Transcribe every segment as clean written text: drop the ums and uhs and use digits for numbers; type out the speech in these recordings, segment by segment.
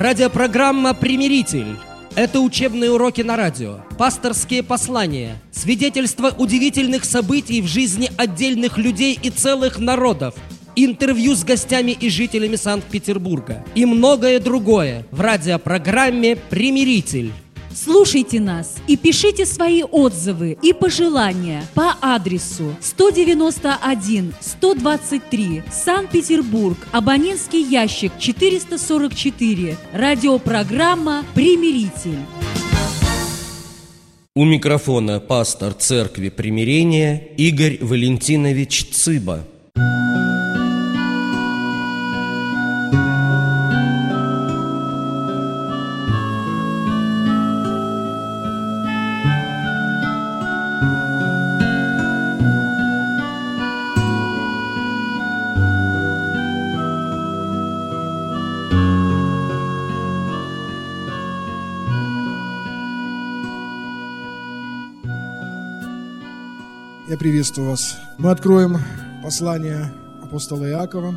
Радиопрограмма «Примиритель». Это учебные уроки на радио, пасторские послания, свидетельства удивительных событий в жизни отдельных людей и целых народов, интервью с гостями и жителями Санкт-Петербурга и многое другое в радиопрограмме «Примиритель». Слушайте нас и пишите свои отзывы и пожелания по адресу 191-123, Санкт-Петербург, абонентский ящик 444, радиопрограмма «Примиритель». У микрофона пастор Церкви Примирения Игорь Валентинович Цыба. Я приветствую вас. Мы откроем послание апостола Иакова,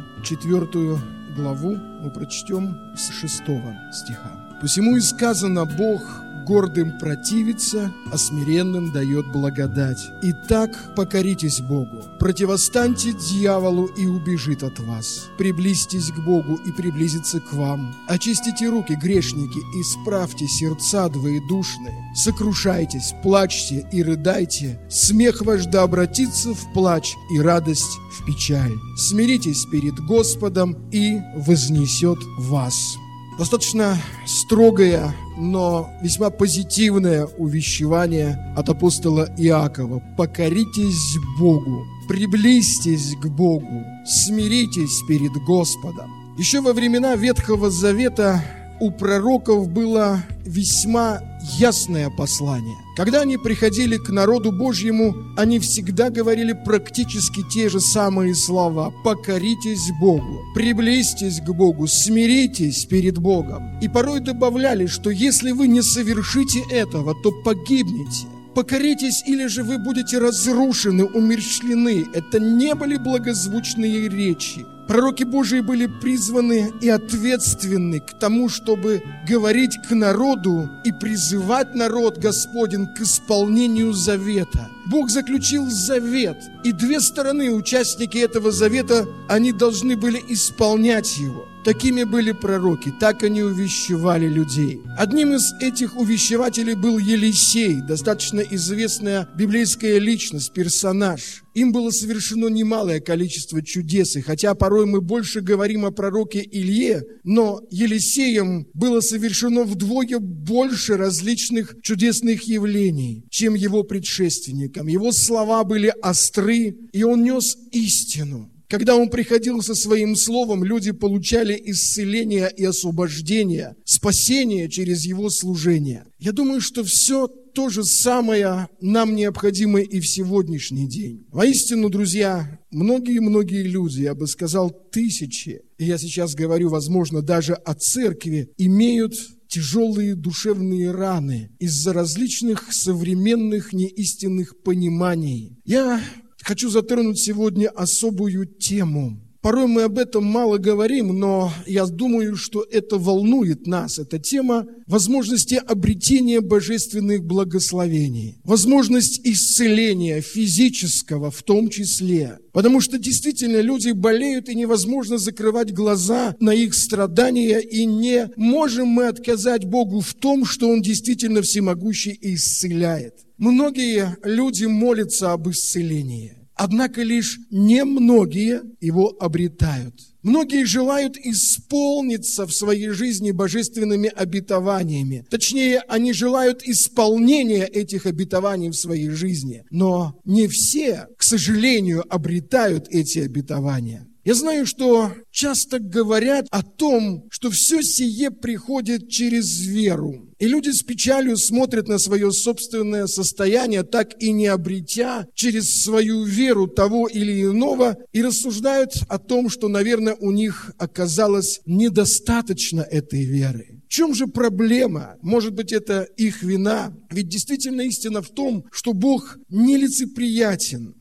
4 главу, мы прочтем с 6 стиха. «Посему и сказано: Бог гордым противится, а смиренным дает благодать. Итак, покоритесь Богу, противостаньте дьяволу, и убежит от вас. Приблизьтесь к Богу, и приблизится к вам. Очистите руки, грешники, исправьте сердца двоедушные. Сокрушайтесь, плачьте и рыдайте. Смех ваш да обратится в плач, и радость в печаль. Смиритесь перед Господом, и вознесет вас». Достаточно строгое, но весьма позитивное увещевание от апостола Иакова. Покоритесь Богу, приблизьтесь к Богу, смиритесь перед Господом. Еще во времена Ветхого Завета у пророков было весьма ясное послание. Когда они приходили к народу Божьему, они всегда говорили практически те же самые слова: «Покоритесь Богу, приблизьтесь к Богу, смиритесь перед Богом». И порой добавляли, что если вы не совершите этого, то погибнете. Покоритесь, или же вы будете разрушены, умерщвлены. Это не были благозвучные речи. Пророки Божии были призваны и ответственны к тому, чтобы говорить к народу и призывать народ Господень к исполнению завета. Бог заключил завет, и две стороны, участники этого завета, они должны были исполнять его. Такими были пророки, так они увещевали людей. Одним из этих увещевателей был Елисей, достаточно известная библейская личность, персонаж. Им было совершено немалое количество чудес, и хотя порой мы больше говорим о пророке Илье, но Елисеем было совершено вдвое больше различных чудесных явлений, чем его предшественникам. Его слова были остры, и он нес истину. Когда он приходил со своим словом, люди получали исцеление и освобождение, спасение через его служение. Я думаю, что все то же самое нам необходимо и в сегодняшний день. Воистину, друзья, многие люди, я бы сказал, тысячи, и я сейчас говорю, возможно, даже о церкви, имеют тяжелые душевные раны из-за различных современных неистинных пониманий. Я хочу затронуть сегодня особую тему. Порой мы об этом мало говорим, но я думаю, что это волнует нас. Это тема возможности обретения божественных благословений, возможность исцеления физического в том числе. Потому что действительно люди болеют, и невозможно закрывать глаза на их страдания, и не можем мы отказать Богу в том, что Он действительно всемогущий и исцеляет. Многие люди молятся об исцелении. Однако лишь немногие его обретают. Многие желают исполниться в своей жизни божественными обетованиями. Точнее, они желают исполнения этих обетований в своей жизни. Но не все, к сожалению, обретают эти обетования. Я знаю, что часто говорят о том, что все сие приходит через веру. И люди с печалью смотрят на свое собственное состояние, так и не обретя через свою веру того или иного, и рассуждают о том, что, наверное, у них оказалось недостаточно этой веры. В чем же проблема? Может быть, это их вина? Ведь действительно истина в том, что Бог нелицеприятен.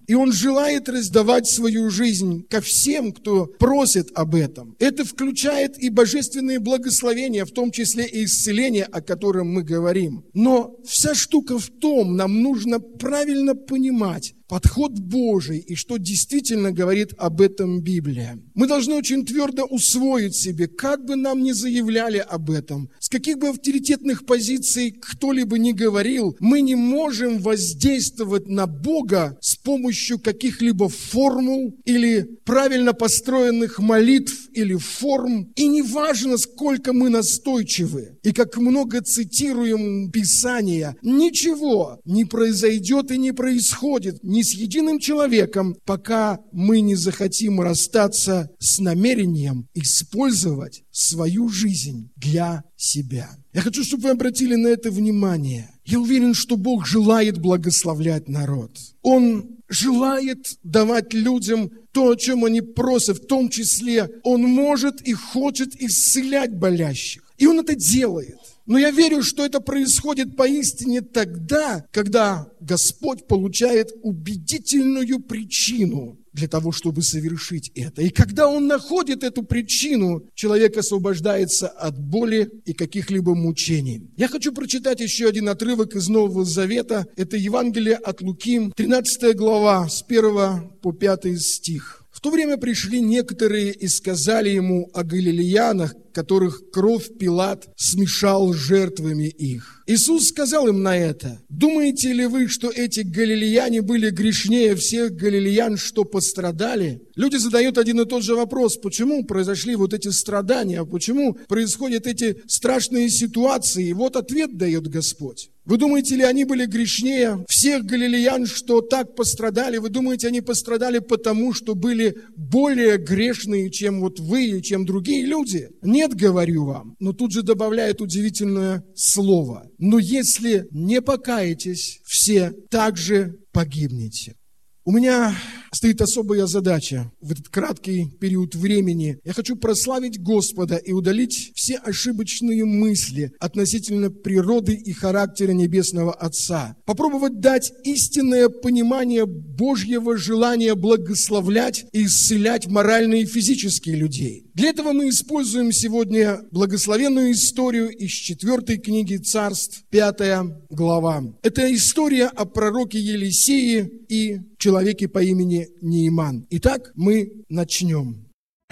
И Он желает раздавать свою жизнь ко всем, кто просит об этом. Это включает и божественные благословения, в том числе и исцеление, о котором мы говорим. Но вся штука в том, нам нужно правильно понимать подход Божий и что действительно говорит об этом Библия. Мы должны очень твердо усвоить себе, как бы нам ни заявляли об этом, с каких бы авторитетных позиций кто-либо ни говорил, мы не можем воздействовать на Бога с помощью каких-либо формул или правильно построенных молитв или форм. И не важно, сколько мы настойчивы и как много цитируем Писания, ничего не произойдет и не происходит ни с единым человеком, пока мы не захотим расстаться с намерением использовать свою жизнь для себя. Я хочу, чтобы вы обратили на это внимание. Я уверен, что Бог желает благословлять народ. Он желает давать людям то, о чем они просят, в том числе Он может и хочет исцелять болящих. И Он это делает. Но я верю, что это происходит поистине тогда, когда Господь получает убедительную причину для того, чтобы совершить это. И когда Он находит эту причину, человек освобождается от боли и каких-либо мучений. Я хочу прочитать еще один отрывок из Нового Завета. Это Евангелие от Луки, 13 глава, с 1 по 5 стих. В то время пришли некоторые и сказали ему о галилеянах, которых кровь Пилат смешал с жертвами их. Иисус сказал им на это: «Думаете ли вы, что эти галилеяне были грешнее всех галилеян, что пострадали?» Люди задают один и тот же вопрос: почему произошли вот эти страдания, почему происходят эти страшные ситуации? И вот ответ дает Господь. Вы думаете ли, они были грешнее всех галилеян, что так пострадали? Вы думаете, они пострадали потому, что были более грешные, чем вот вы и чем другие люди? Нет, говорю вам. Но тут же добавляет удивительное слово: но если не покаетесь, все также погибнете. У меня стоит особая задача в этот краткий период времени. Я хочу прославить Господа и удалить все ошибочные мысли относительно природы и характера Небесного Отца. Попробовать дать истинное понимание Божьего желания благословлять и исцелять морально и физически людей. Для этого мы используем сегодня благословенную историю из 4 книги Царств, 5 глава. Это история о пророке Елисее и человеке по имени Неиман. Итак, мы начнем.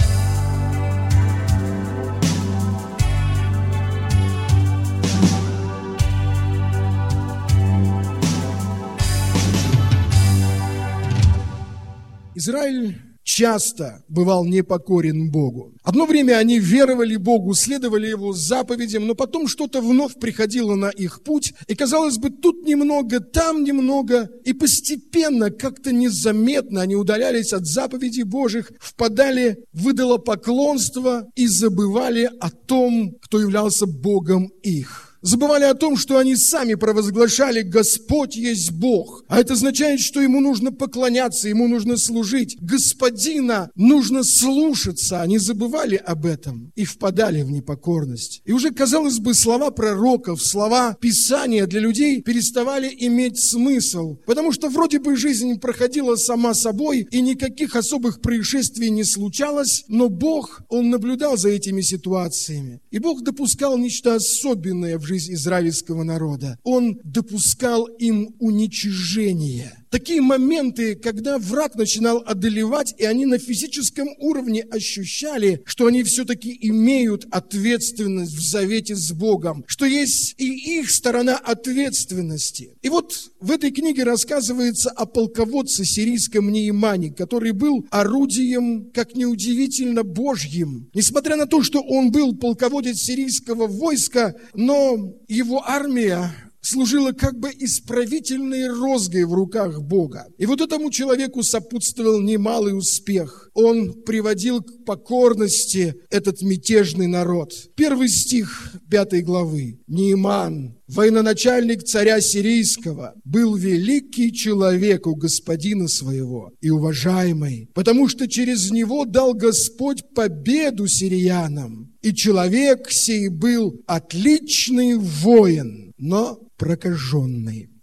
Израиль часто бывал непокорен Богу. Одно время они веровали Богу, следовали Его заповедям, но потом что-то вновь приходило на их путь, и, казалось бы, тут немного, там немного, и постепенно, как-то незаметно они удалялись от заповедей Божьих, впадали в идолопоклонство и забывали о том, кто являлся Богом их. Забывали о том, что они сами провозглашали: Господь есть Бог. А это означает, что Ему нужно поклоняться, Ему нужно служить. Господина нужно слушаться. Они забывали об этом и впадали в непокорность. И уже, казалось бы, слова пророков, слова Писания для людей переставали иметь смысл. Потому что вроде бы жизнь проходила сама собой, и никаких особых происшествий не случалось, но Бог, Он наблюдал за этими ситуациями. И Бог допускал нечто особенное в жизни израильского народа. Он допускал им уничижение. Такие моменты, когда враг начинал одолевать, и они на физическом уровне ощущали, что они все-таки имеют ответственность в завете с Богом, что есть и их сторона ответственности. И вот в этой книге рассказывается о полководце сирийском Неимане, который был орудием, как неудивительно, Божьим. Несмотря на то, что он был полководец сирийского войска, но его армия служила как бы исправительной розгой в руках Бога. И вот этому человеку сопутствовал немалый успех. Он приводил к покорности этот мятежный народ. 1 стих 5 главы. Неиман, военачальник царя сирийского, был великий человек у господина своего и уважаемый, потому что через него дал Господь победу сириянам. И человек сей был отличный воин, но прокаженный.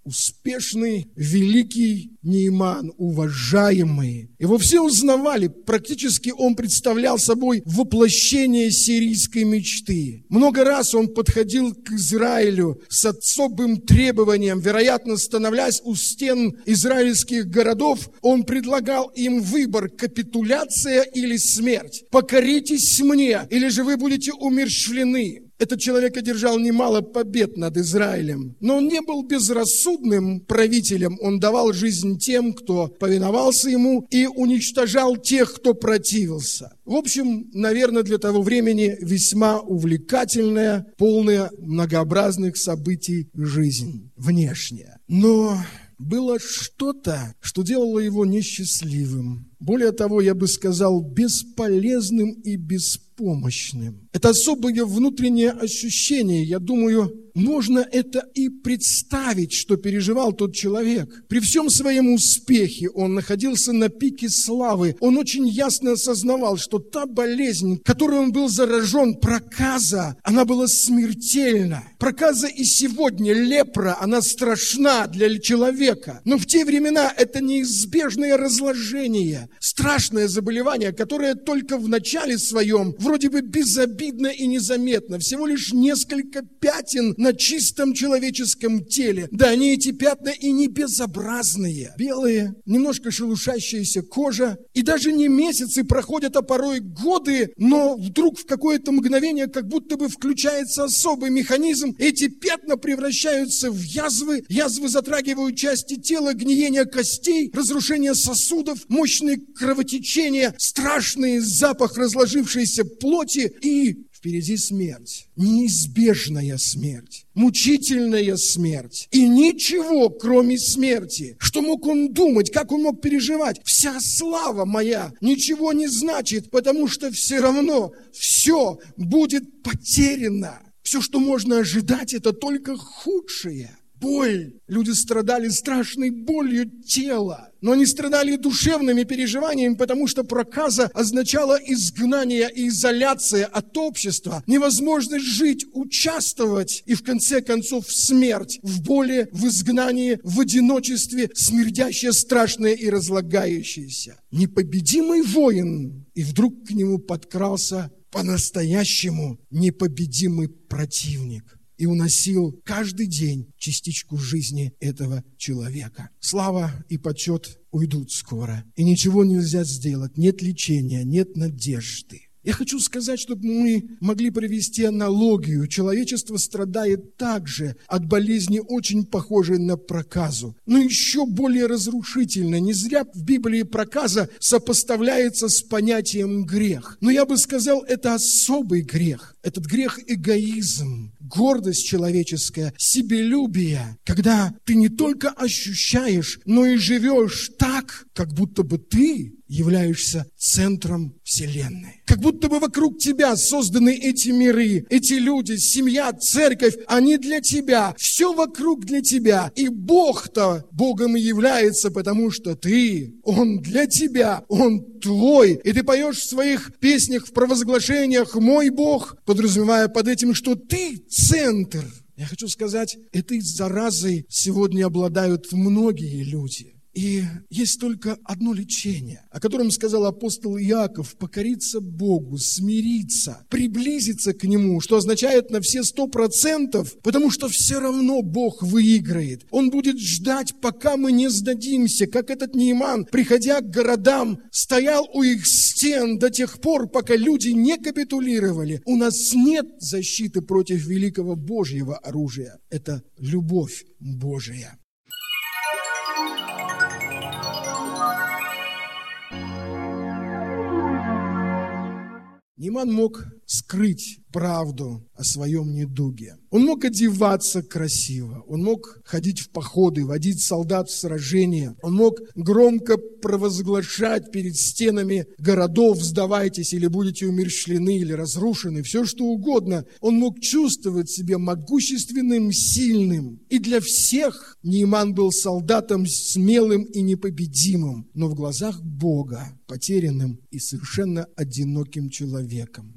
успешный, великий Нейман, уважаемый. Его все узнавали, практически он представлял собой воплощение сирийской мечты. Много раз он подходил к Израилю с особым требованием, вероятно, становясь у стен израильских городов, он предлагал им выбор: капитуляция или смерть. Покоритесь мне, или же вы будете умерщвлены. Этот человек одержал немало побед над Израилем, но он не был безрассудным правителем. Он давал жизнь тем, кто повиновался ему, и уничтожал тех, кто противился. В общем, наверное, для того времени весьма увлекательная, полная многообразных событий жизнь внешняя. Но было что-то, что делало его несчастливым. Более того, я бы сказал, бесполезным и беспомощным. Это особое внутреннее ощущение, я думаю, можно это и представить, что переживал тот человек. При всем своем успехе он находился на пике славы. Он очень ясно осознавал, что та болезнь, которой он был заражен, проказа, она была смертельна. Проказа и сегодня, лепра, она страшна для человека. Но в те времена это неизбежное разложение, страшное заболевание, которое только в начале своем вроде бы безобидно и незаметно. Всего лишь несколько пятен на чистом человеческом теле. Да, они эти пятна и не безобразные. Белые, немножко шелушащаяся кожа. И даже не месяцы проходят, а порой годы, но вдруг в какое-то мгновение как будто бы включается особый механизм. Эти пятна превращаются в язвы. Язвы затрагивают части тела, гниение костей, разрушение сосудов, мощные кровотечения, страшный запах разложившейся плоти и впереди смерть, неизбежная смерть, мучительная смерть. И ничего, кроме смерти. Что мог он думать, как он мог переживать? Вся слава моя ничего не значит, потому что все равно все будет потеряно. Все, что можно ожидать, это только худшее. Боль. Люди страдали страшной болью тела. Но они страдали душевными переживаниями, потому что проказа означала изгнание и изоляция от общества, невозможность жить, участвовать и, в конце концов, смерть в боли, в изгнании, в одиночестве, смердящее, страшное и разлагающееся. Непобедимый воин, и вдруг к нему подкрался по-настоящему непобедимый противник и уносил каждый день частичку жизни этого человека. Слава и почет уйдут скоро, и ничего нельзя сделать, нет лечения, нет надежды. Я хочу сказать, чтобы мы могли провести аналогию. Человечество страдает также от болезни, очень похожей на проказу, но еще более разрушительной. Не зря в Библии проказа сопоставляется с понятием грех. Но я бы сказал, это особый грех. Этот грех – эгоизм, гордость человеческая, себелюбие, когда ты не только ощущаешь, но и живешь так, как будто бы ты являешься центром Вселенной. Как будто бы вокруг тебя созданы эти миры, эти люди, семья, церковь, они для тебя, все вокруг для тебя. И Бог-то Богом и является, потому что ты, Он для тебя, Он твой. И ты поешь в своих песнях, в провозглашениях «Мой Бог», подразумевая под этим, что ты центр. Я хочу сказать, этой заразой сегодня обладают многие люди. И есть только одно лечение, о котором сказал апостол Иаков: покориться Богу, смириться, приблизиться к Нему, что означает на все 100%, потому что все равно Бог выиграет. Он будет ждать, пока мы не сдадимся, как этот Нейман, приходя к городам, стоял у их стен до тех пор, пока люди не капитулировали. У нас нет защиты против великого Божьего оружия. Это любовь Божия. Нейман мог скрыть правду о своем недуге. Он мог одеваться красиво, он мог ходить в походы, водить солдат в сражения, он мог громко провозглашать перед стенами городов: сдавайтесь, или будете умерщвлены, или разрушены, все что угодно. Он мог чувствовать себя могущественным, сильным. И для всех Нейман был солдатом смелым и непобедимым, но в глазах Бога потерянным и совершенно одиноким человеком, который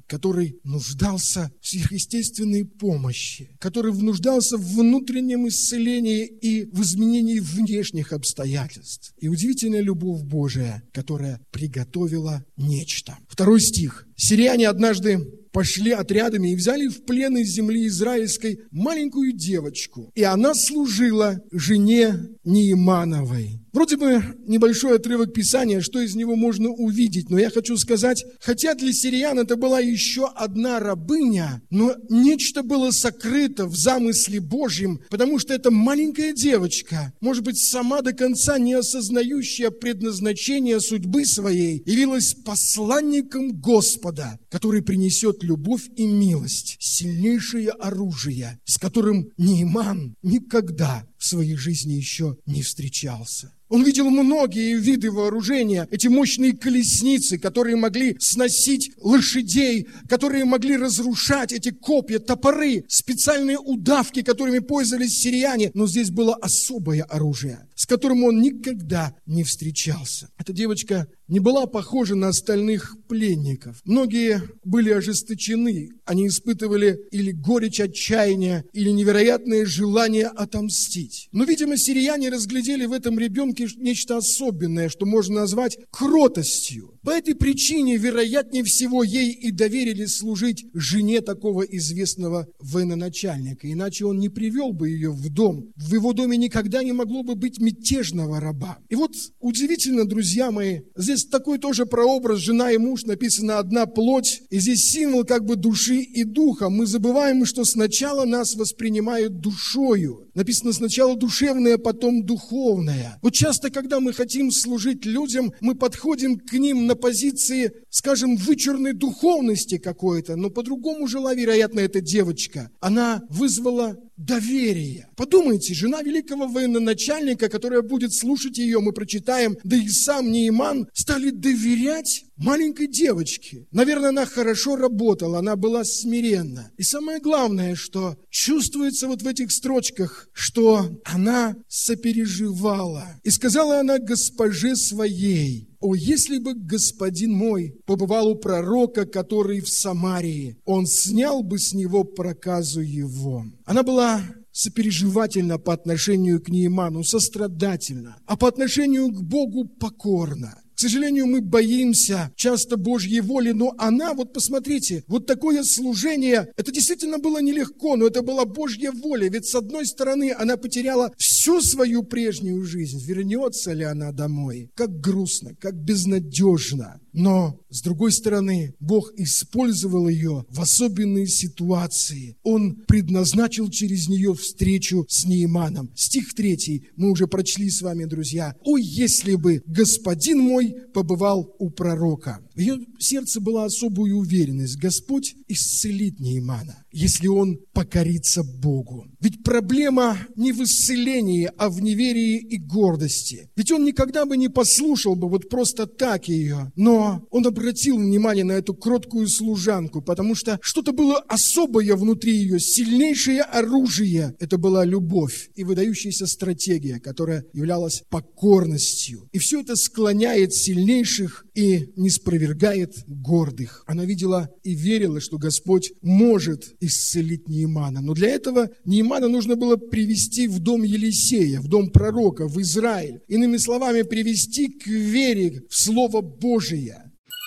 который нуждался в сверхъестественной помощи, который нуждался в внутреннем исцелении и в изменении внешних обстоятельств. И удивительная любовь Божия, которая приготовила нечто. 2 стих. Сирияне однажды пошли отрядами и взяли в плен из земли израильской маленькую девочку. И она служила жене Неимановой. Вроде бы небольшой отрывок Писания, что из него можно увидеть, но я хочу сказать, хотя для сириян это была еще одна рабыня, но нечто было сокрыто в замысле Божьем, потому что эта маленькая девочка, может быть, сама до конца не осознающая предназначение судьбы своей, явилась посланником Господа, который принесет любовь и милость, сильнейшее оружие, с которым Неиман никогда в своей жизни еще не встречался. Он видел многие виды вооружения, эти мощные колесницы, которые могли сносить лошадей, которые могли разрушать эти копья, топоры, специальные удавки, которыми пользовались сирияне. Но здесь было особое оружие, с которым он никогда не встречался. Эта девочка не была похожа на остальных пленников. Многие были ожесточены, они испытывали или горечь отчаяния, или невероятное желание отомстить. Но, видимо, сирияне разглядели в этом ребенке нечто особенное, что можно назвать кротостью. По этой причине, вероятнее всего, ей и доверили служить жене такого известного военачальника. Иначе он не привел бы ее в дом. В его доме никогда не могло бы быть мятежного раба. И вот удивительно, друзья мои, здесь такой тоже прообраз жена и муж, написано «одна плоть». И здесь символ как бы души и духа. Мы забываем, что сначала нас воспринимают душою. Написано сначала душевное, потом духовное. Вот часто, когда мы хотим служить людям, мы подходим к ним на позиции, скажем, вычурной духовности какой-то, но по-другому жила, вероятно, эта девочка. Она вызвала доверие. Подумайте, жена великого военачальника, которая будет слушать ее, мы прочитаем, да и сам Неиман стали доверять маленькой девочке. Наверное, она хорошо работала, она была смиренна. И самое главное, что чувствуется вот в этих строчках, что она сопереживала. И сказала она госпоже своей: «О, если бы господин мой побывал у пророка, который в Самарии, он снял бы с него проказу его». Она была сопереживательна по отношению к Неиману, сострадательна, а по отношению к Богу покорна. К сожалению, мы боимся часто Божьей воли, но она, вот посмотрите, вот такое служение, это действительно было нелегко, но это была Божья воля. Ведь с одной стороны, она потеряла всю свою прежнюю жизнь. Вернется ли она домой? Как грустно, как безнадежно. Но, с другой стороны, Бог использовал ее в особенные ситуации. Он предназначил через нее встречу с Неиманом. Стих 3 мы уже прочли с вами, друзья. «О, если бы господин мой побывал у пророка». В ее сердце была особая уверенность. Господь исцелит Неимана, если он покорится Богу. Ведь проблема не в исцелении, а в неверии и гордости. Ведь он никогда бы не послушал бы вот просто так ее. Но он обратил внимание на эту кроткую служанку, потому что что-то было особое внутри ее, сильнейшее оружие. Это была любовь и выдающаяся стратегия, которая являлась покорностью. И все это склоняет сильнейших и не спровергает гордых. Она видела и верила, что Господь может исцелить Неимана. Но для этого Неимана нужно было привести в дом Елисея, в дом пророка, в Израиль. Иными словами, привести к вере в Слово Божие.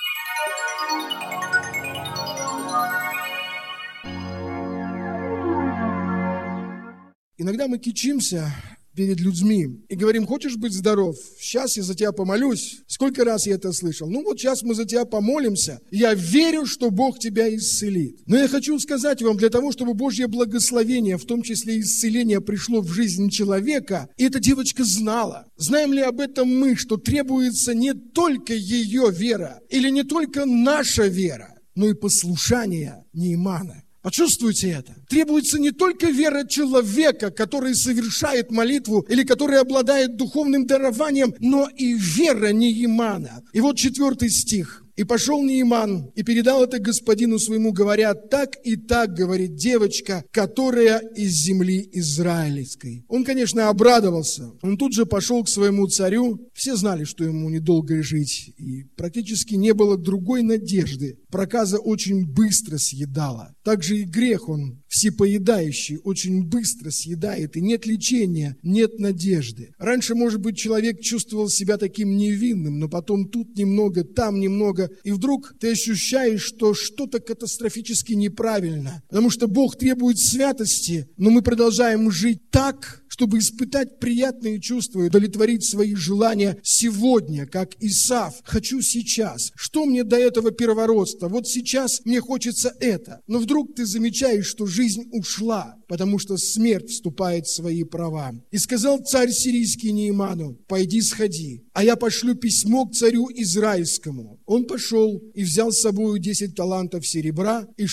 Иногда мы кичимся перед людьми и говорим: хочешь быть здоров? Сейчас я за тебя помолюсь. Сколько раз я это слышал? Ну вот сейчас мы за тебя помолимся. Я верю, что Бог тебя исцелит. Но я хочу сказать вам, для того, чтобы Божье благословение, в том числе исцеление, пришло в жизнь человека, и эта девочка знала. Знаем ли об этом мы, что требуется не только ее вера, или не только наша вера, но и послушание Неимана? Почувствуйте это. Требуется не только вера человека, который совершает молитву или который обладает духовным дарованием, но и вера Неимана. И вот 4 стих. И пошел Нааман и передал это господину своему, говоря: так и так, говорит девочка, которая из земли израильской. Он, конечно, обрадовался. Он тут же пошел к своему царю. Все знали, что ему недолго жить, и практически не было другой надежды. Проказа очень быстро съедала. Также и грех, он всепоедающий, очень быстро съедает, и нет лечения, нет надежды. Раньше, может быть, человек чувствовал себя таким невинным, но потом тут немного, там немного, и вдруг ты ощущаешь, что что-то катастрофически неправильно, потому что Бог требует святости, но мы продолжаем жить так, чтобы испытать приятные чувства и удовлетворить свои желания сегодня, как Исав. Хочу сейчас. Что мне до этого первородства? Вот сейчас мне хочется это. Но вдруг ты замечаешь, что жизнь ушла, потому что смерть вступает в свои права. И сказал царь сирийский Нааману: пойди сходи, а я пошлю письмо к царю израильскому. Он пошел и взял с собой 10 талантов серебра и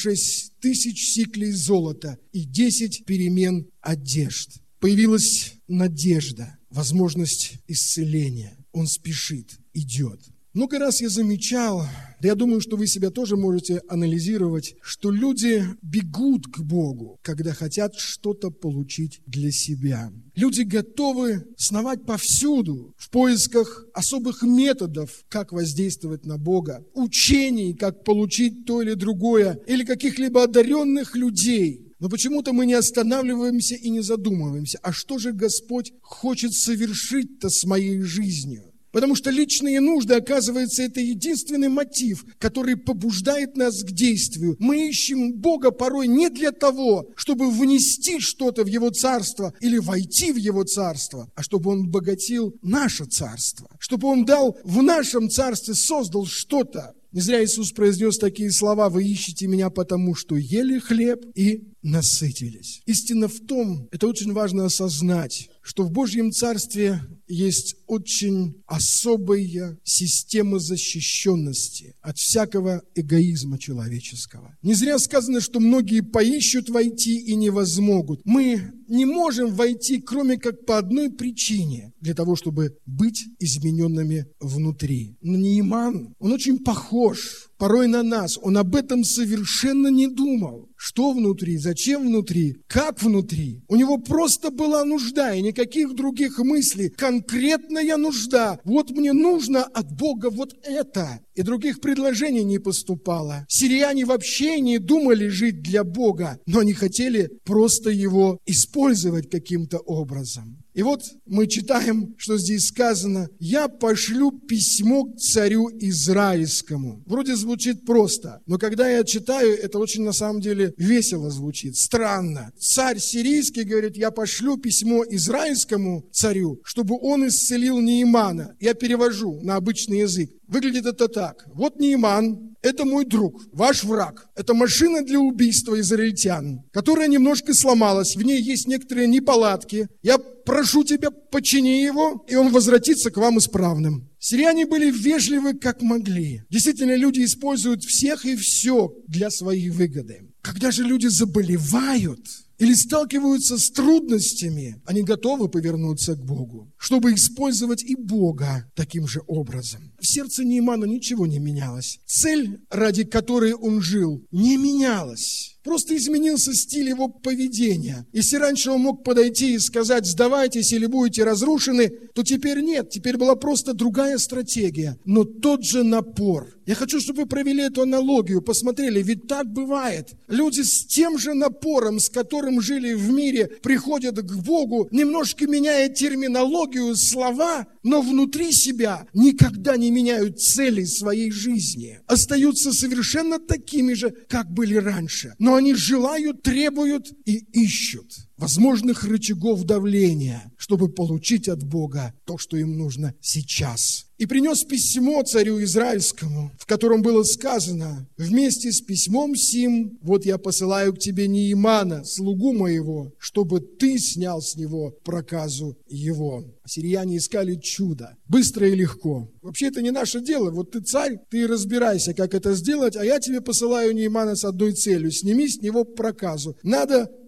6000 сиклей золота и 10 перемен одежд. Появилась надежда, возможность исцеления. Он спешит, идет. Много раз я замечал, да я думаю, что вы себя тоже можете анализировать, что люди бегут к Богу, когда хотят что-то получить для себя. Люди готовы сновать повсюду в поисках особых методов, как воздействовать на Бога, учений, как получить то или другое, или каких-либо одаренных людей. Но почему-то мы не останавливаемся и не задумываемся, а что же Господь хочет совершить-то с моей жизнью? Потому что личные нужды, оказывается, это единственный мотив, который побуждает нас к действию. Мы ищем Бога порой не для того, чтобы внести что-то в Его Царство или войти в Его Царство, а чтобы Он обогатил наше Царство, чтобы Он дал в нашем Царстве, создал что-то. Не зря Иисус произнес такие слова: «Вы ищете Меня, потому что ели хлеб и насытились». Истина в том, это очень важно осознать, что в Божьем Царстве есть очень особая система защищенности от всякого эгоизма человеческого. Не зря сказано, что многие поищут войти и не возмогут. Мы не можем войти, кроме как по одной причине: для того, чтобы быть измененными внутри. Но Нааман, он очень похож порой на нас. Он об этом совершенно не думал. Что внутри, зачем внутри, как внутри. У него просто была нужда, и никаких других мыслей. Конкретная нужда. Вот мне нужно от Бога вот это. И других предложений не поступало. Сирияне вообще не думали жить для Бога, но они хотели просто Его использовать каким-то образом. И вот мы читаем, что здесь сказано: «Я пошлю письмо к царю израильскому». Вроде звучит просто, но когда я читаю, это очень на самом деле весело звучит, странно. Царь сирийский говорит: «Я пошлю письмо израильскому царю, чтобы он исцелил Наамана». Я перевожу на обычный язык. Выглядит это так. Вот Нааман – это мой друг, ваш враг. Это машина для убийства израильтян, которая немножко сломалась. В ней есть некоторые неполадки. Я прошу тебя, почини его, и он возвратится к вам исправным. Сирияне были вежливы, как могли. Действительно, люди используют всех и все для своей выгоды. Когда же люди заболевают или сталкиваются с трудностями, они готовы повернуться к Богу, чтобы использовать и Бога таким же образом. В сердце Наамана ничего не менялось. Цель, ради которой он жил, не менялась. Просто изменился стиль его поведения. Если раньше он мог подойти и сказать: «Сдавайтесь или будете разрушены», то теперь нет. Теперь была просто другая стратегия, но тот же напор. Я хочу, чтобы вы провели эту аналогию, посмотрели, ведь так бывает. Люди с тем же напором, с которым жили в мире, приходят к Богу, немножко меняя терминологию, слова, но внутри себя никогда не меняют цели своей жизни. Остаются совершенно такими же, как были раньше. Но они желают, требуют и ищут возможных рычагов давления, чтобы получить от Бога то, что им нужно сейчас. И принес письмо царю израильскому, в котором было сказано: «Вместе с письмом сим, вот я посылаю к тебе Наамана, слугу моего, чтобы ты снял с него проказу его». Сирияне искали чудо, быстро и легко. Вообще это не наше дело. Вот ты царь, ты разбирайся, как это сделать, а я тебе посылаю Наамана с одной целью: сними с него проказу. Надо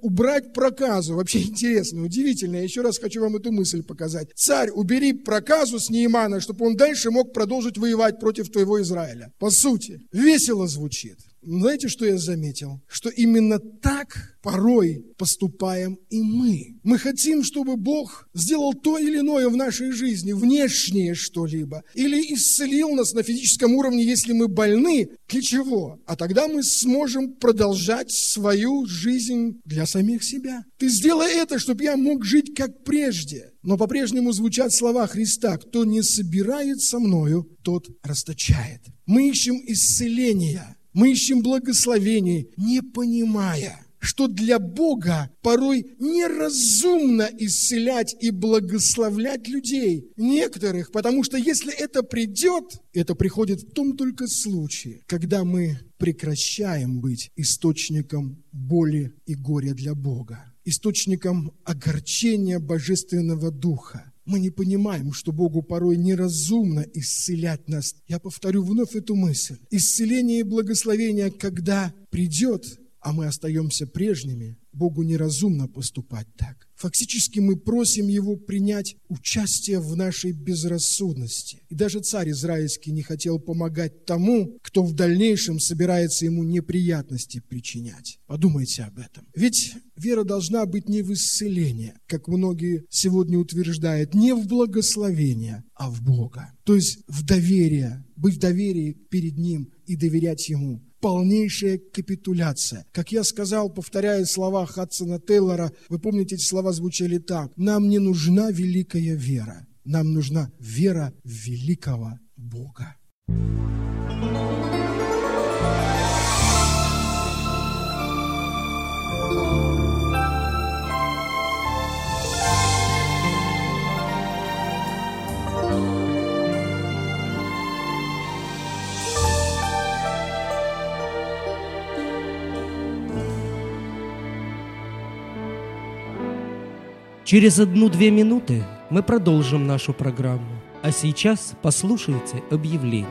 убрать проказу. Вообще интересно, удивительно. Я еще раз хочу вам эту мысль показать. Царь, убери проказу с Наамана, чтобы он дальше мог продолжить воевать против твоего Израиля. По сути, весело звучит. Знаете, что я заметил? Что именно так порой поступаем и мы. Мы хотим, чтобы Бог сделал то или иное в нашей жизни, внешнее что-либо, или исцелил нас на физическом уровне, если мы больны. Для чего? А тогда мы сможем продолжать свою жизнь для самих себя. Ты сделай это, чтобы я мог жить как прежде. Но по-прежнему звучат слова Христа: кто не собирает со мною, тот расточает. Мы ищем исцеления. Мы ищем благословений, не понимая, что для Бога порой неразумно исцелять и благословлять людей, некоторых, потому что если это придет, это приходит в том только случае, когда мы прекращаем быть источником боли и горя для Бога, источником огорчения Божественного Духа. Мы не понимаем, что Богу порой неразумно исцелять нас. Я повторю вновь эту мысль. Исцеление и благословение, когда придет, а мы остаемся прежними, Богу неразумно поступать так. Фактически мы просим Его принять участие в нашей безрассудности. И даже царь израильский не хотел помогать тому, кто в дальнейшем собирается ему неприятности причинять. Подумайте об этом. Ведь вера должна быть не в исцеление, как многие сегодня утверждают, не в благословение, а в Бога. То есть в доверие, быть в доверии перед Ним и доверять Ему. Полнейшая капитуляция. Как я сказал, повторяя слова Хадсона Тейлора, вы помните, эти слова звучали так: нам не нужна великая вера, нам нужна вера в великого Бога. Через 1-2 минуты мы продолжим нашу программу. А сейчас послушайте объявление.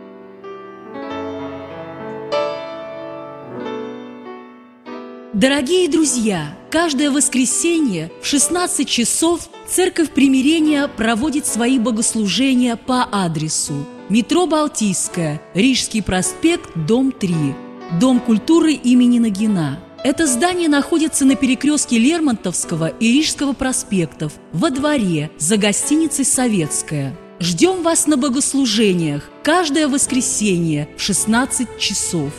Дорогие друзья, каждое воскресенье в 16 часов Церковь Примирения проводит свои богослужения по адресу: метро Балтийская, Рижский проспект, дом 3, Дом культуры имени Нагина. Это здание находится на перекрестке Лермонтовского и Рижского проспектов, во дворе, за гостиницей «Советская». Ждем вас на богослужениях каждое воскресенье в 16 часов.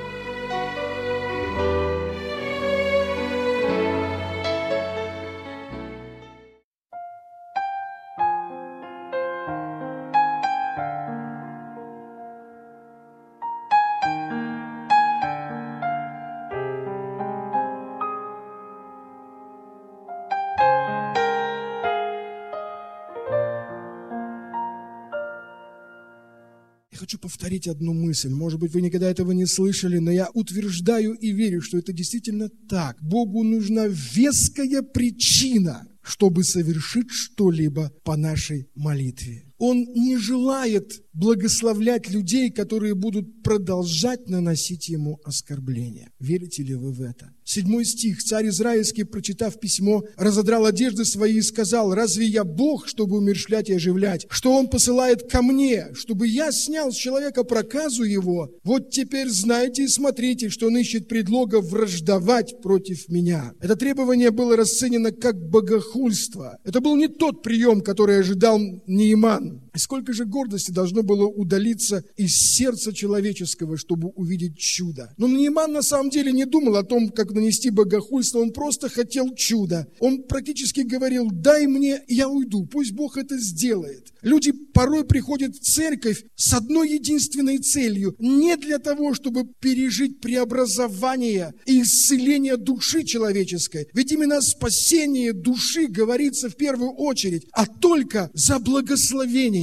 Хочу повторить одну мысль. Может быть, вы никогда этого не слышали, но я утверждаю и верю, что это действительно так. Богу нужна веская причина, чтобы совершить что-либо по нашей молитве. Он не желает благословлять людей, которые будут продолжать наносить Ему оскорбления. Верите ли вы в это? 7 стих. Царь израильский, прочитав письмо, разодрал одежды свои и сказал: «Разве я Бог, чтобы умерщвлять и оживлять? Что Он посылает ко мне, чтобы я снял с человека проказу его? Вот теперь знайте и смотрите, что Он ищет предлога враждовать против меня». Это требование было расценено как богохульство. Это был не тот прием, который ожидал Нааман. И сколько же гордости должно было удалиться из сердца человеческого, чтобы увидеть чудо. Но Нааман на самом деле не думал о том, как нанести богохульство, он просто хотел чуда. Он практически говорил: «Дай мне, и я уйду, пусть Бог это сделает». Люди порой приходят в церковь с одной единственной целью, не для того, чтобы пережить преобразование и исцеление души человеческой. Ведь именно о спасении души говорится в первую очередь, а только за благословением.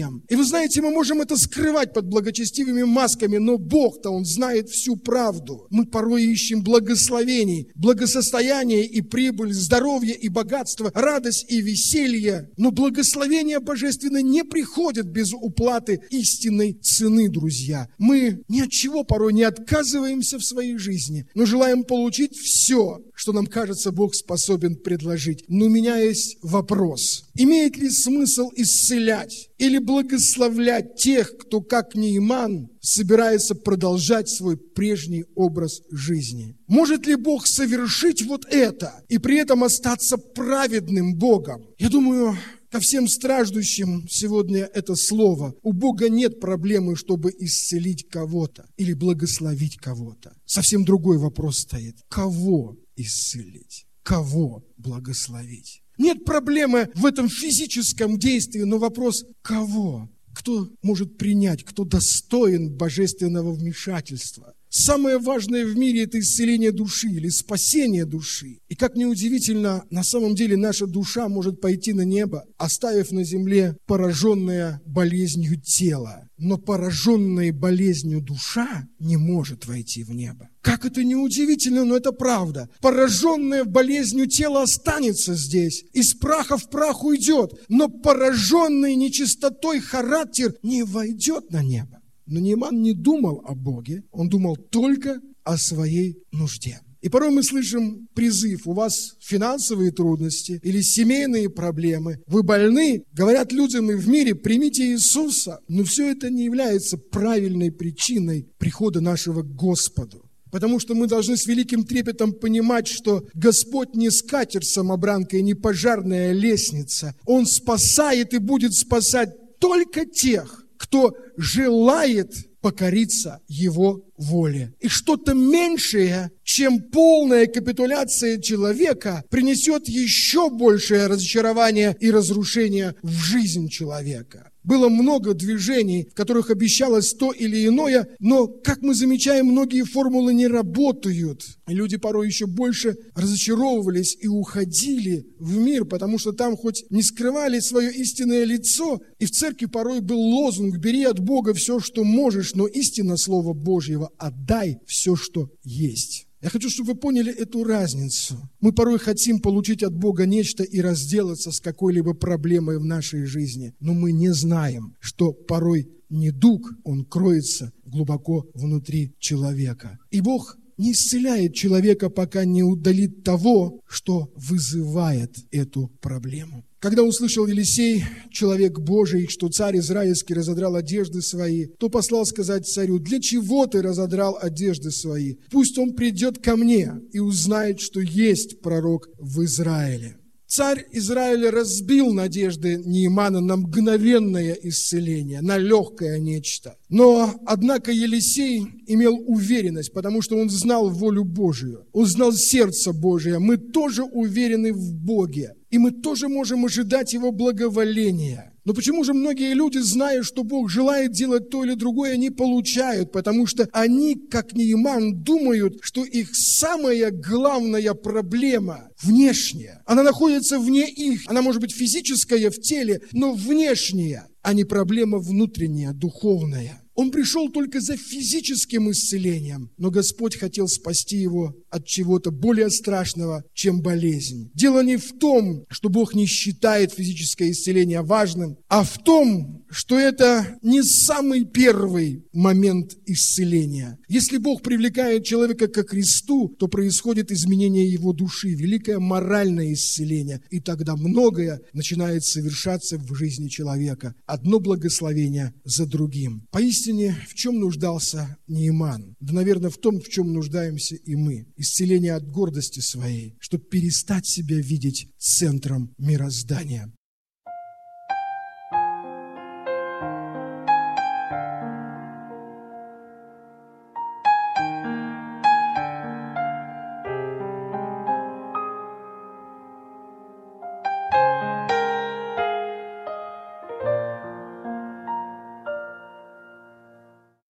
исцелением. И вы знаете, мы можем это скрывать под благочестивыми масками, но Бог-то, Он знает всю правду. Мы порой ищем благословений, благосостояние и прибыль, здоровье и богатство, радость и веселье. Но благословение божественное не приходит без уплаты истинной цены, друзья. Мы ни от чего порой не отказываемся в своей жизни, но желаем получить все, что нам кажется Бог способен предложить. Но у меня есть вопрос. Имеет ли смысл исцелять или благословлять тех, кто, как Неиман, собирается продолжать свой прежний образ жизни? Может ли Бог совершить вот это и при этом остаться праведным Богом? Я думаю, ко всем страждущим сегодня это слово. У Бога нет проблемы, чтобы исцелить кого-то или благословить кого-то. Совсем другой вопрос стоит. Кого исцелить? Кого благословить? Нет проблемы в этом физическом действии, но вопрос кого? Кто может принять, кто достоин божественного вмешательства? Самое важное в мире – это исцеление души или спасение души. И как ни удивительно, на самом деле наша душа может пойти на небо, оставив на земле пораженное болезнью тело. Но пораженная болезнью душа не может войти в небо. Как это ни удивительно, но это правда. Пораженная болезнью тело останется здесь, из праха в прах уйдет, но пораженный нечистотой характер не войдет на небо. Но Неиман не думал о Боге, он думал только о своей нужде. И порой мы слышим призыв: у вас финансовые трудности или семейные проблемы, вы больны, говорят людям и в мире: примите Иисуса. Но все это не является правильной причиной прихода нашего к Господу. Потому что мы должны с великим трепетом понимать, что Господь не скатерть-самобранка и не пожарная лестница. Он спасает и будет спасать только тех, кто желает покориться Его воле. И что-то меньшее, чем полная капитуляция человека, принесет еще большее разочарование и разрушение в жизнь человека. Было много движений, в которых обещалось то или иное, но, как мы замечаем, многие формулы не работают. И люди порой еще больше разочаровывались и уходили в мир, потому что там хоть не скрывали свое истинное лицо, и в церкви порой был лозунг: «Бери от Бога все, что можешь, но истинно Слова Божьего отдай все, что есть». Я хочу, чтобы вы поняли эту разницу. Мы порой хотим получить от Бога нечто и разделаться с какой-либо проблемой в нашей жизни, но мы не знаем, что порой недуг, он кроется глубоко внутри человека. И Бог не исцеляет человека, пока не удалит того, что вызывает эту проблему. Когда услышал Елисей, человек Божий, что царь израильский разодрал одежды свои, то послал сказать царю: «Для чего ты разодрал одежды свои? Пусть он придет ко мне и узнает, что есть пророк в Израиле». Царь Израиля разбил надежды Неимана на мгновенное исцеление, на легкое нечто. Но, однако, Елисей имел уверенность, потому что он знал волю Божию, он знал сердце Божие. Мы тоже уверены в Боге, и мы тоже можем ожидать Его благоволения. Но почему же многие люди, зная, что Бог желает делать то или другое, не получают? Потому что они, как Неиман, думают, что их самая главная проблема внешняя. Она находится вне их. Она может быть физическая в теле, но внешняя, а не проблема внутренняя, духовная. Он пришел только за физическим исцелением, но Господь хотел спасти его от чего-то более страшного, чем болезнь. Дело не в том, что Бог не считает физическое исцеление важным, а в том, что это не самый первый момент исцеления. Если Бог привлекает человека ко Христу, то происходит изменение его души, великое моральное исцеление, и тогда многое начинает совершаться в жизни человека. Одно благословение за другим. Поистине, в чем нуждался Неиман? Да, наверное, в том, в чем нуждаемся и мы. Исцеление от гордости своей, чтобы перестать себя видеть центром мироздания.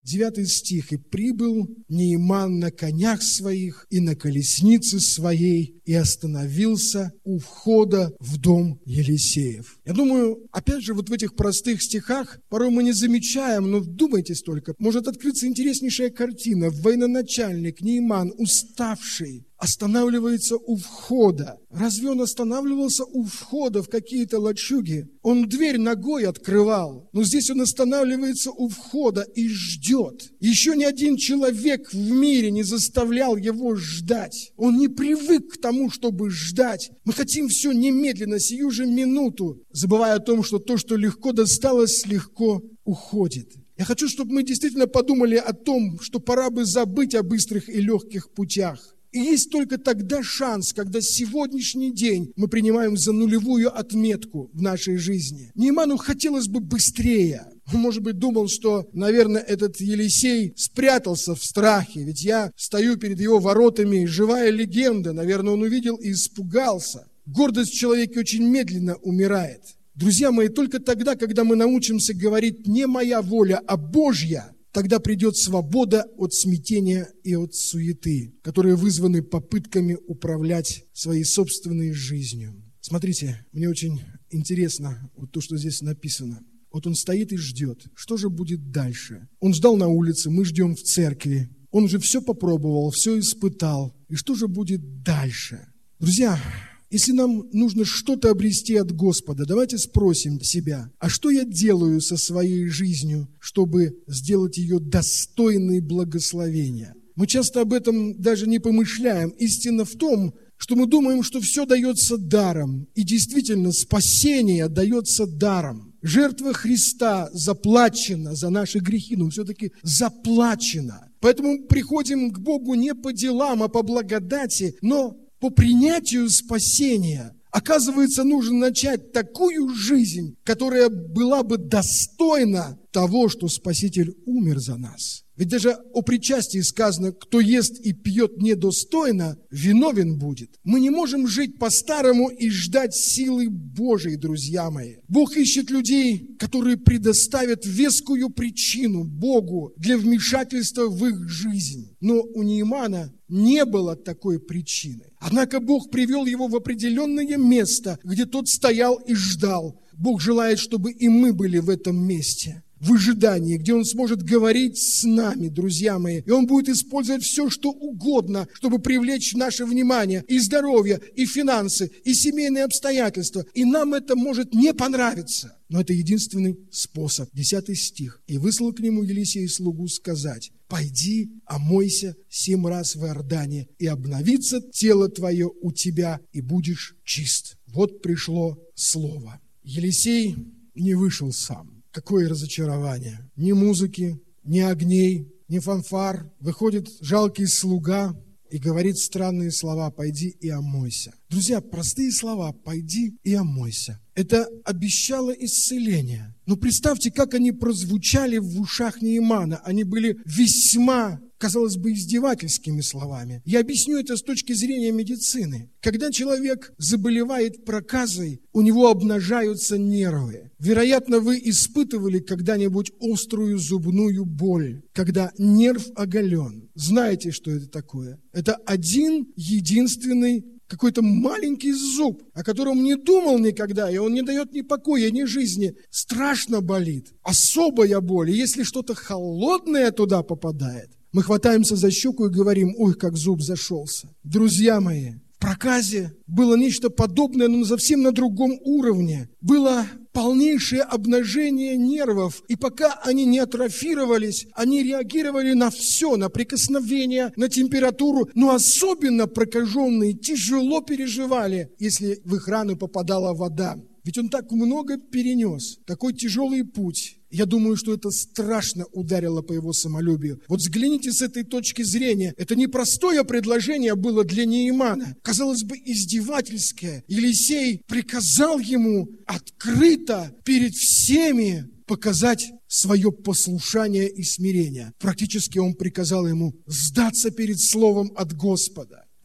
9 стих. «И прибыл Нееман на конях своих и на колеснице своей, и остановился у входа в дом Елисеев». Я думаю, опять же, вот в этих простых стихах порой мы не замечаем, но вдумайтесь только, может открыться интереснейшая картина. Военачальник Нееман, уставший, останавливается у входа. Разве он останавливался у входа в какие-то лачуги? Он дверь ногой открывал, но здесь он останавливается у входа и ждет. Еще ни один человек в мире не заставлял его ждать. Он не привык к тому, чтобы ждать. Мы хотим все немедленно, сию же минуту, забывая о том, что то, что легко досталось, легко уходит. Я хочу, чтобы мы действительно подумали о том, что пора бы забыть о быстрых и легких путях. И есть только тогда шанс, когда сегодняшний день мы принимаем за нулевую отметку в нашей жизни. Нееману хотелось бы быстрее. Он, может быть, думал, что, наверное, этот Елисей спрятался в страхе, ведь я стою перед его воротами, живая легенда. Наверное, он увидел и испугался. Гордость в человеке очень медленно умирает. Друзья мои, только тогда, когда мы научимся говорить «не моя воля, а Божья», тогда придет свобода от смятения и от суеты, которые вызваны попытками управлять своей собственной жизнью. Смотрите, мне очень интересно вот то, что здесь написано. Вот он стоит и ждет. Что же будет дальше? Он ждал на улице, мы ждем в церкви. Он уже все попробовал, все испытал. И что же будет дальше? Друзья, если нам нужно что-то обрести от Господа, давайте спросим себя, а что я делаю со своей жизнью, чтобы сделать ее достойной благословения? Мы часто об этом даже не помышляем. Истина в том, что мы думаем, что все дается даром. И действительно, спасение дается даром. Жертва Христа заплачена за наши грехи, но все-таки заплачена. Поэтому мы приходим к Богу не по делам, а по благодати, но по принятию спасения. Оказывается, нужно начать такую жизнь, которая была бы достойна того, что Спаситель умер за нас. Ведь даже о причастии сказано: кто ест и пьет недостойно, виновен будет. Мы не можем жить по-старому и ждать силы Божией, друзья мои. Бог ищет людей, которые предоставят вескую причину Богу для вмешательства в их жизнь. Но у Неемана не было такой причины. Однако Бог привел его в определенное место, где тот стоял и ждал. Бог желает, чтобы и мы были в этом месте, в ожидании, где Он сможет говорить с нами, друзья мои. И Он будет использовать все, что угодно, чтобы привлечь наше внимание, и здоровье, и финансы, и семейные обстоятельства. И нам это может не понравиться. Но это единственный способ. 10 стих. «И выслал к нему Елисей слугу сказать: пойди, омойся 7 раз в Иордане, и обновится тело твое у тебя, и будешь чист». Вот пришло слово. Елисей не вышел сам. Какое разочарование! Ни музыки, ни огней, ни фанфар. Выходит жалкий слуга и говорит странные слова: «Пойди и омойся». Друзья, простые слова: «Пойди и омойся». Это обещало исцеление. Но представьте, как они прозвучали в ушах Неемана. Они были весьма, казалось бы, издевательскими словами. Я объясню это с точки зрения медицины. Когда человек заболевает проказой, у него обнажаются нервы. Вероятно, вы испытывали когда-нибудь острую зубную боль, когда нерв оголен. Знаете, что это такое? Это один единственный какой-то маленький зуб, о котором не думал никогда, и он не дает ни покоя, ни жизни. Страшно болит. Особая боль. И если что-то холодное туда попадает, мы хватаемся за щеку и говорим: ой, как зуб зашелся. Друзья мои, в проказе было нечто подобное, но совсем на другом уровне. Было полнейшее обнажение нервов, и пока они не атрофировались, они реагировали на все, на прикосновение, на температуру, но особенно прокаженные тяжело переживали, если в их рану попадала вода. Ведь он так много перенес, такой тяжелый путь. Я думаю, что это страшно ударило по его самолюбию. Вот взгляните с этой точки зрения. Это непростое предложение было для Неемана. Казалось бы, издевательское. Елисей приказал ему открыто перед всеми показать свое послушание и смирение. Практически он приказал ему сдаться перед словом от Господа.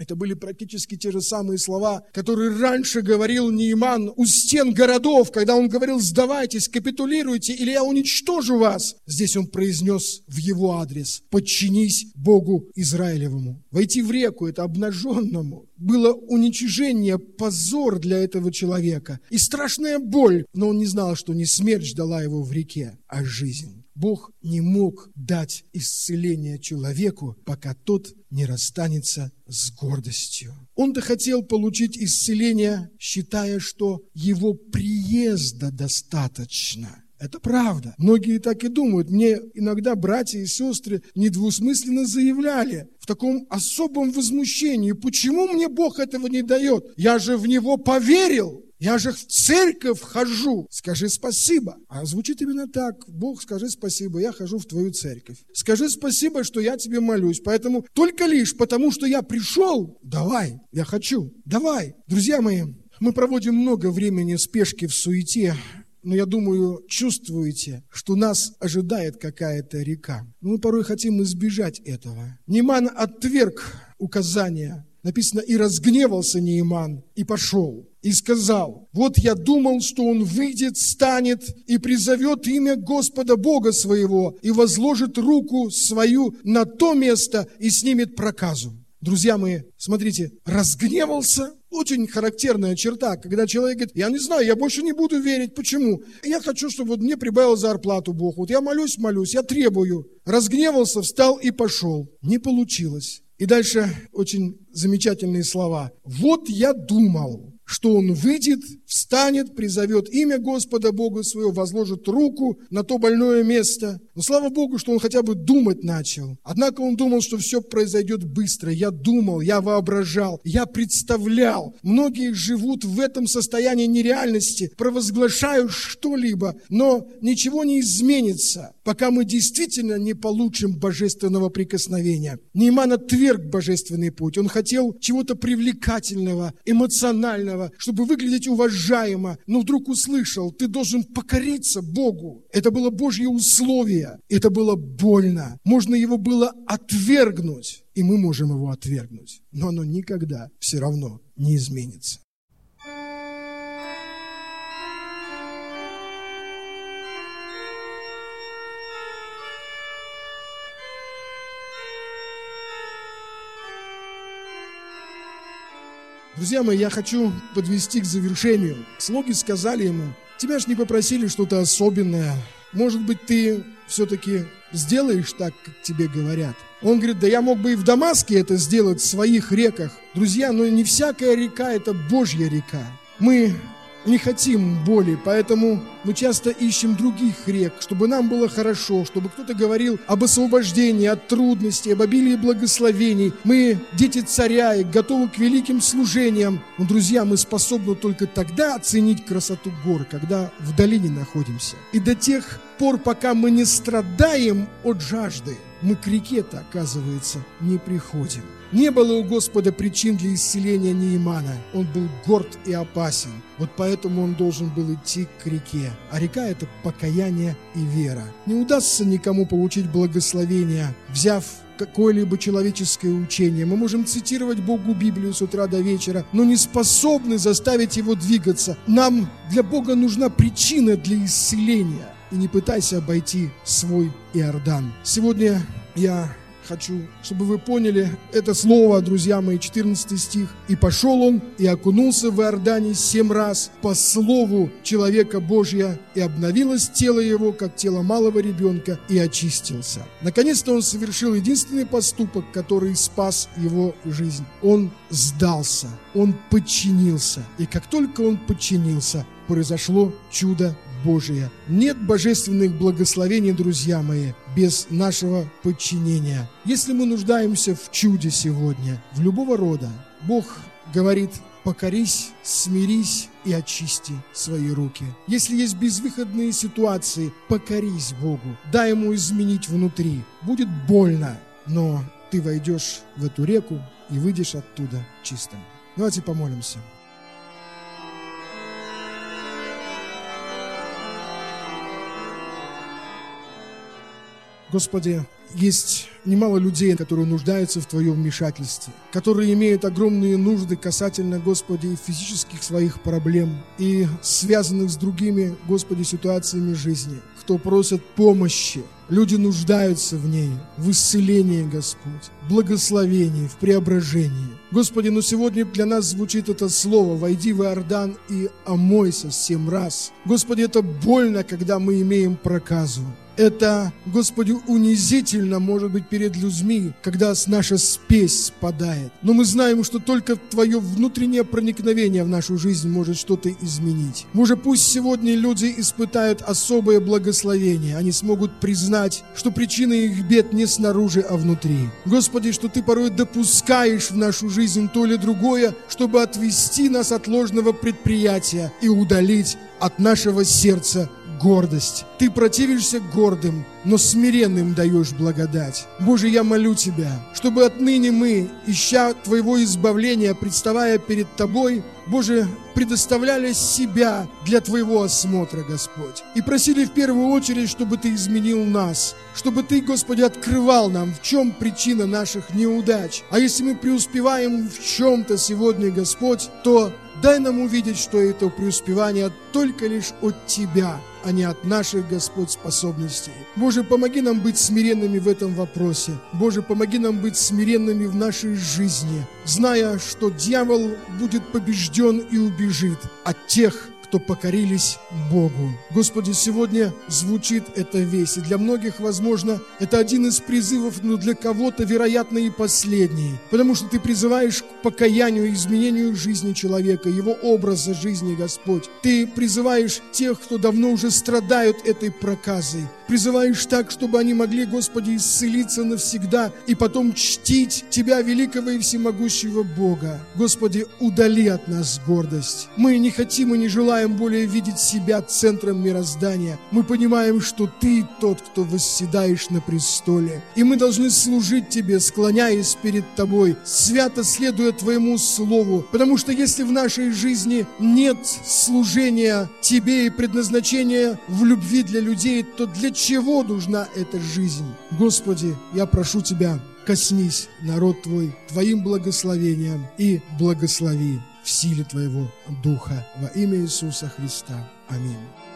Это были практически те же самые слова, которые раньше говорил Нееман у стен городов, когда он говорил: сдавайтесь, капитулируйте, или я уничтожу вас. Здесь он произнес в его адрес: подчинись Богу Израилевому. Войти в реку, это обнаженному, было уничижение, позор для этого человека и страшная боль, но он не знал, что не смерть ждала его в реке, а жизнь. Бог не мог дать исцеление человеку, пока тот не расстанется с гордостью. Он-то хотел получить исцеление, считая, что его приезда достаточно. Это правда. Многие так и думают. Мне иногда братья и сестры недвусмысленно заявляли в таком особом возмущении: почему мне Бог этого не дает? Я же в Него поверил. Я же в церковь хожу. Скажи спасибо. А звучит именно так. Бог, скажи спасибо, я хожу в твою церковь. Скажи спасибо, что я тебе молюсь. Поэтому только лишь потому, что я пришел, давай, я хочу, давай. Друзья мои, мы проводим много времени в спешке, в суете. Но я думаю, чувствуете, что нас ожидает какая-то река. Но мы порой хотим избежать этого. Нееман отверг указания. Написано: и разгневался Нееман, и пошел, и сказал: вот я думал, что он выйдет, встанет и призовет имя Господа Бога своего, и возложит руку свою на то место и снимет проказу. Друзья мои, смотрите, разгневался. Очень характерная черта, когда человек говорит: я не знаю, я больше не буду верить. Почему? Я хочу, чтобы мне прибавил зарплату Бог. Вот я молюсь, я требую. Разгневался, встал и пошел. Не получилось. И дальше очень замечательные слова. Вот я думал, что он выйдет, встанет, призовет имя Господа Бога своего, возложит руку на то больное место. Но слава Богу, что он хотя бы думать начал. Однако он думал, что все произойдет быстро. Я думал, я воображал, я представлял. Многие живут в этом состоянии нереальности, провозглашают что-либо, но ничего не изменится, пока мы действительно не получим божественного прикосновения. Нееман отверг божественный путь. Он хотел чего-то привлекательного, эмоционального, чтобы выглядеть уважаемо, но вдруг услышал: ты должен покориться Богу. Это было Божье условие, это было больно. Можно его было отвергнуть, и мы можем его отвергнуть, но оно никогда все равно не изменится. Друзья мои, я хочу подвести к завершению. Слуги сказали ему: тебя ж не попросили что-то особенное. Может быть, ты все-таки сделаешь так, как тебе говорят. Он говорит: да я мог бы и в Дамаске это сделать, в своих реках. Друзья, но не всякая река – это Божья река. Мы не хотим боли, поэтому мы часто ищем других рек, чтобы нам было хорошо, чтобы кто-то говорил об освобождении от трудностей, об обилии благословений. Мы дети царя и готовы к великим служениям. Но, друзья, мы способны только тогда оценить красоту гор, когда в долине находимся. И до тех пор, пока мы не страдаем от жажды, мы к реке-то, оказывается, не приходим. Не было у Господа причин для исцеления Неемана. Он был горд и опасен. Вот поэтому он должен был идти к реке. А река – это покаяние и вера. Не удастся никому получить благословение, взяв какое-либо человеческое учение. Мы можем цитировать Богу Библию с утра до вечера, но не способны заставить его двигаться. Нам для Бога нужна причина для исцеления. И не пытайся обойти свой Иордан. Сегодня я хочу, чтобы вы поняли это слово, друзья мои, 14 стих. «И пошел он, и окунулся в Иордане 7 раз по слову человека Божия, и обновилось тело его, как тело малого ребенка, и очистился». Наконец-то он совершил единственный поступок, который спас его жизнь. Он сдался, он подчинился. И как только он подчинился, произошло чудо Божие. Нет божественных благословений, друзья мои, без нашего подчинения. Если мы нуждаемся в чуде сегодня, в любого рода, Бог говорит: покорись, смирись и очисти свои руки. Если есть безвыходные ситуации, покорись Богу, дай Ему изменить внутри. Будет больно, но ты войдешь в эту реку и выйдешь оттуда чистым. Давайте помолимся. Господи, есть немало людей, которые нуждаются в Твоем вмешательстве, которые имеют огромные нужды касательно, Господи, физических своих проблем и связанных с другими, Господи, ситуациями жизни, кто просит помощи. Люди нуждаются в ней, в исцелении, Господь, в благословении, в преображении. Господи, но сегодня для нас звучит это слово: «Войди в Иордан и омойся 7 раз». Господи, это больно, когда мы имеем проказу. Это, Господи, унизительно, может быть, перед людьми, когда наша спесь спадает. Но мы знаем, что только Твое внутреннее проникновение в нашу жизнь может что-то изменить. Боже, пусть сегодня люди испытают особое благословение. Они смогут признать, что причина их бед не снаружи, а внутри. Господи, что Ты порой допускаешь в нашу жизнь то или другое, чтобы отвести нас от ложного предприятия и удалить от нашего сердца гордость. Ты противишься гордым, но смиренным даешь благодать. Боже, я молю Тебя, чтобы отныне мы, ища Твоего избавления, представая перед Тобой, Боже, предоставляли себя для Твоего осмотра, Господь. И просили в первую очередь, чтобы Ты изменил нас, чтобы Ты, Господи, открывал нам, в чем причина наших неудач. А если мы преуспеваем в чем-то сегодня, Господь, то дай нам увидеть, что это преуспевание только лишь от Тебя, а не от наших, Господь, способностей. Боже, помоги нам быть смиренными в этом вопросе. Боже, помоги нам быть смиренными в нашей жизни, зная, что дьявол будет побежден и убежит от тех, кто покорились Богу. Господи, сегодня звучит эта весть, и для многих, возможно, это один из призывов, но для кого-то, вероятно, и последний, потому что Ты призываешь к покаянию и изменению жизни человека, его образа жизни, Господь. Ты призываешь тех, кто давно уже страдают этой проказой, призываешь так, чтобы они могли, Господи, исцелиться навсегда и потом чтить Тебя, великого и всемогущего Бога. Господи, удали от нас гордость. Мы не хотим и не желаем более видеть себя центром мироздания. Мы понимаем, что Ты тот, кто восседаешь на престоле. И мы должны служить Тебе, склоняясь перед Тобой, свято следуя Твоему Слову. Потому что если в нашей жизни нет служения Тебе и предназначения в любви для людей, то для чего нужна эта жизнь? Господи, я прошу Тебя, коснись народ Твой Твоим благословением и благослови в силе Твоего Духа. Во имя Иисуса Христа. Аминь.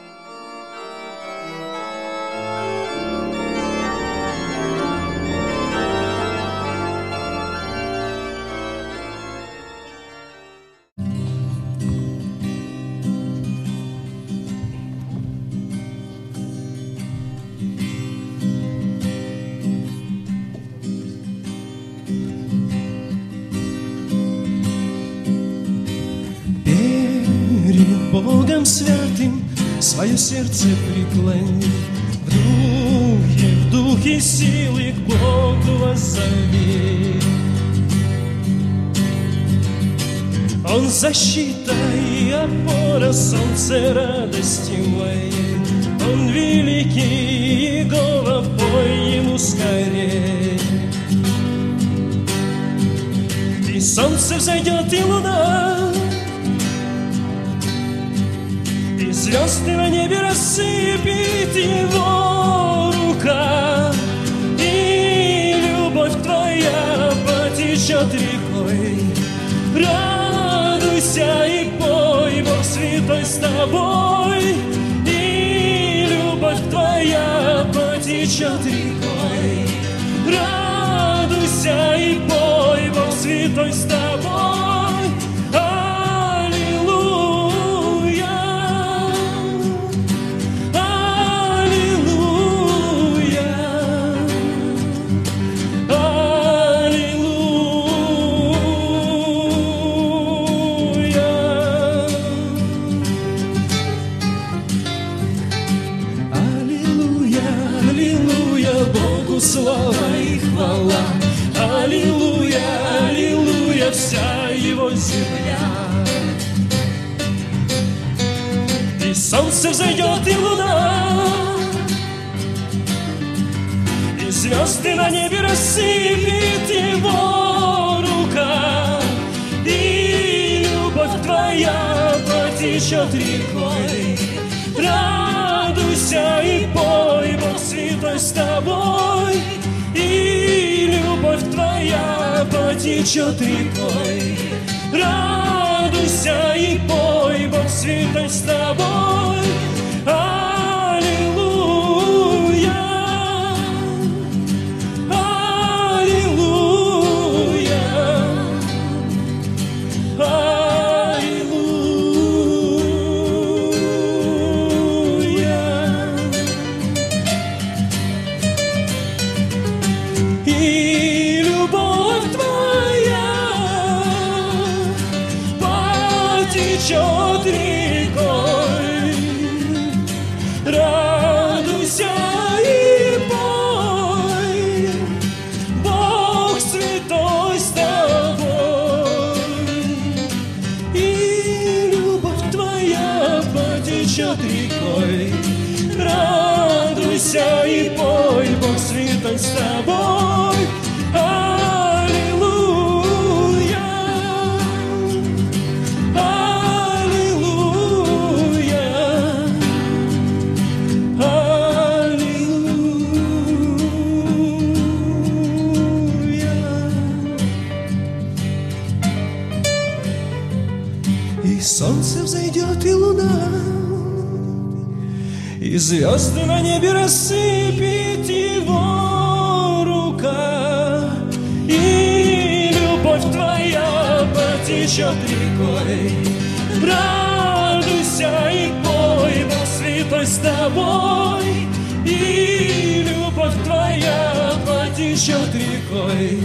Богом святым свое сердце преклони, в духе силы к Богу воззови. Он защита и опора, солнце радости моей. Он великий, Иегова, пой Ему скорей. И солнце взойдет, и луна, и звезды на небе рассыпет Его рука, и любовь Твоя потечет рекой. Радуйся и пой, Бог святой с тобой, и любовь Твоя потечет рекой. Радуйся и пой, Бог святой с тобой. Слава и хвала, аллилуйя, аллилуйя, вся Его земля. И солнце взойдет, и луна, и звезды на небе рассыпет Его рука, и любовь Твоя потечет рекой. Радуйся и пой, Бог святой с тобой, потечет рекой. Радуйся и пой, Бог святой с тобой. Аллилуйя, аллилуйя, аллилуйя. И любовь твоя потечет рекой. Радуйся и пой, Бог святой с тобой. И любовь твоя потечет рекой. Радуйся и пой, Бог святой с тобой. Аллилуйя, аллилуйя, аллилуйя. И солнце взойдет, и луна, и звезды на небе рассыпет его рука. И любовь твоя потечет рекой. Радуйся и пой, Бог святой с тобой. И любовь твоя потечет рекой.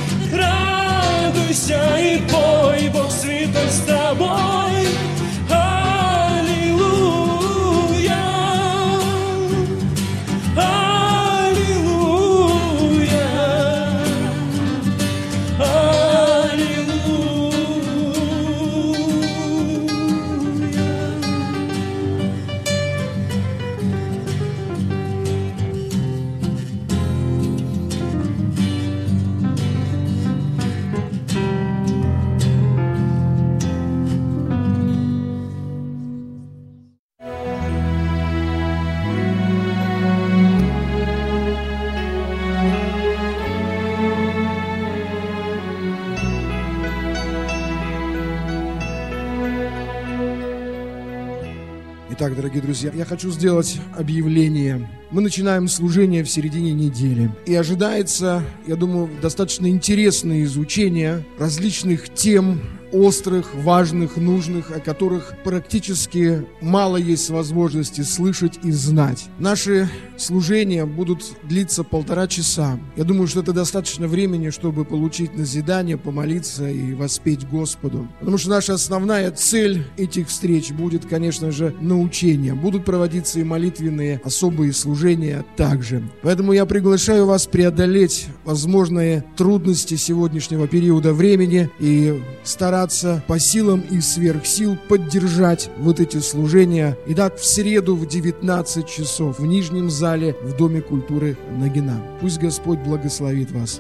Радуйся и пой, Бог святой с тобой. Аллилуйя, аллилуйя, аллилуйя. Итак, дорогие друзья, я хочу сделать объявление. Мы начинаем служение в середине недели. И ожидается, я думаю, достаточно интересное изучение различных тем, острых, важных, нужных, о которых практически мало есть возможности слышать и знать. Наши служения будут длиться 1,5 часа. Я думаю, что это достаточно времени, чтобы получить назидание, помолиться и воспеть Господу. Потому что наша основная цель этих встреч будет, конечно же, научение. Будут проводиться и молитвенные особые служения также. Поэтому я приглашаю вас преодолеть возможные трудности сегодняшнего периода времени и стараться по силам и сверх сил поддержать вот эти служения. Итак, в среду в 19 часов в Нижнем зале в Доме культуры Нагина. Пусть Господь благословит вас.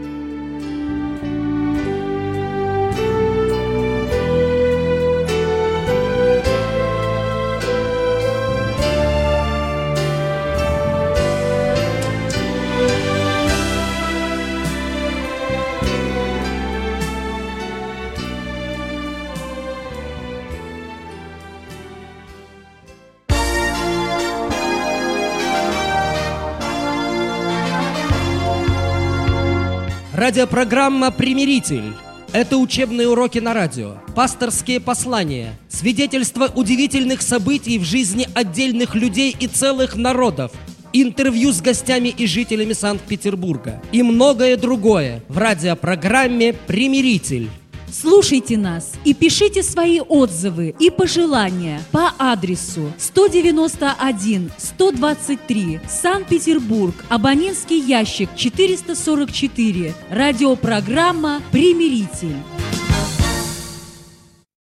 Радиопрограмма «Примиритель». Это учебные уроки на радио, пасторские послания, свидетельства удивительных событий в жизни отдельных людей и целых народов, интервью с гостями и жителями Санкт-Петербурга и многое другое в радиопрограмме «Примиритель». Слушайте нас и пишите свои отзывы и пожелания по адресу 191-123, Санкт-Петербург, абонентский ящик 444, радиопрограмма «Примиритель».